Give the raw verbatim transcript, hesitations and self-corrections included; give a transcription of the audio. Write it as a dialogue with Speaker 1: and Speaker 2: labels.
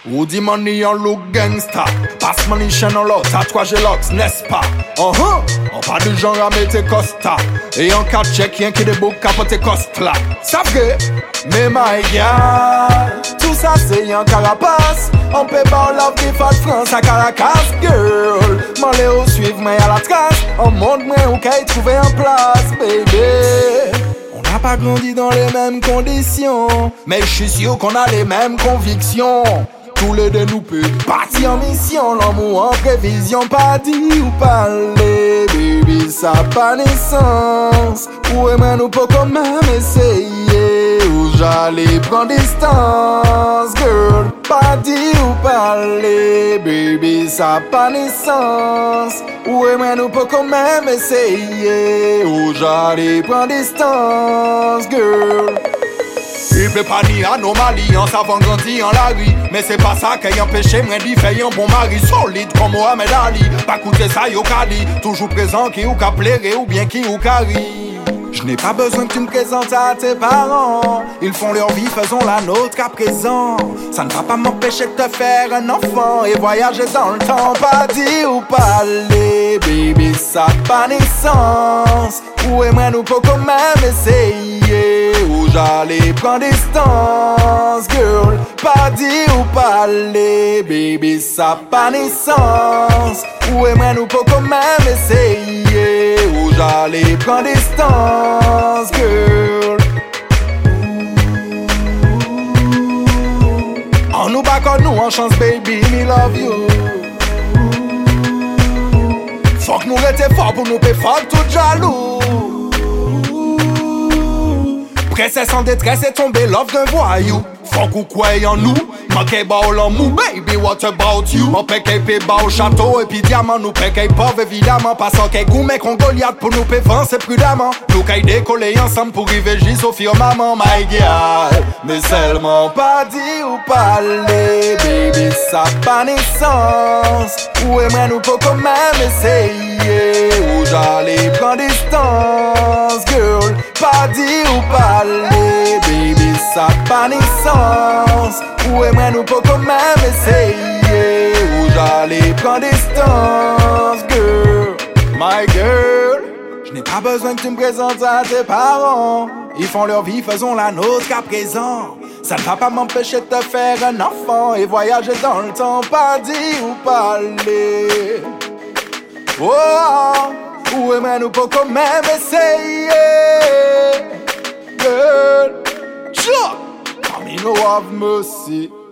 Speaker 1: Woody money on look gangsta. Pass money chaîne en lot, tatouage et locks, n'est-ce pas? Uh-huh. On pas du genre à mettre costa. Et en quatre chèques, y'en qui des beaux capotes cost là. Ça fait, mais my girl, tout ça c'est un carapace. On peut pas love des fat France à Caracas, girl. M'en léo suivre, mais à la trace. On montre moi où qu'elle trouver en place, baby. On n'a pas grandi dans les mêmes conditions, mais je suis sûr qu'on a les mêmes convictions. Tous les deux nous peut partir en mission, l'amour en prévision, pas dit ou parler, baby ça pas naissance. Ou aimerait nous pas quand même essayer, ou j'allais prendre distance, girl. Pas dit ou parler, baby ça pas naissance. Ou aimerait nous pas quand même essayer, ou j'allais prendre distance, girl. Il peut pas ni anomalie, en savant grandi en la rue. Mais c'est pas ça qui empêché moi d'y faire un bon mari solide comme Mohamed Ali. Pas coûter ça yo kali, toujours présent qui ou ka plaire ou bien qui ou kari. Je n'ai pas besoin que tu me présentes à tes parents. Ils font leur vie, faisons la nôtre qu'à présent. Ça ne va pas m'empêcher de te faire un enfant et voyager dans le temps. Pas dire ou parler, baby, ça pas naissance. Ou aimerait nous pas quand même essayer, ou j'allais prendre distance, girl. Pas dire ou parler, baby, ça pas naissance. Ou aimerait nous pas quand même essayer, ou j'allais prendre distance, girl. En nous back nous en chance, baby, me love you. Faut que nous restions forts pour nous payer fort tout jaloux. Pressé sans détresse et tombé love d'un voyou. Faut qu'on croie en nous, manquez bas au mou, baby, what about you? On paie qu'elle paie bas au château et puis diamant. Nous paie qu'elle pauvre évidemment. Passant qu'elle goût mais qu'on Goliath pour nous paie c'est prudemment. Nous qu'elle décoller ensemble pour river J Sophie au maman, my girl. Mais seulement pas dit ou parler, baby, ça pas naissance. Ou aimerait nous pas quand même essayer, ou j'allais prendre distance, girl. Pas dit ou parler, baby, ça pas naissance. Ou aimerait nous pas quand même essayer, ou j'allais prendre distance, girl. My girl, je n'ai pas besoin que tu me présentes à tes parents. Ils font leur vie, faisons la nôtre qu'à présent. Ça ne va pas m'empêcher de te faire un enfant et voyager dans le temps, pas dire ou parler. Oh, ou aimerait nous pas quand même essayer, girl. Sure, I mean, no have mercy.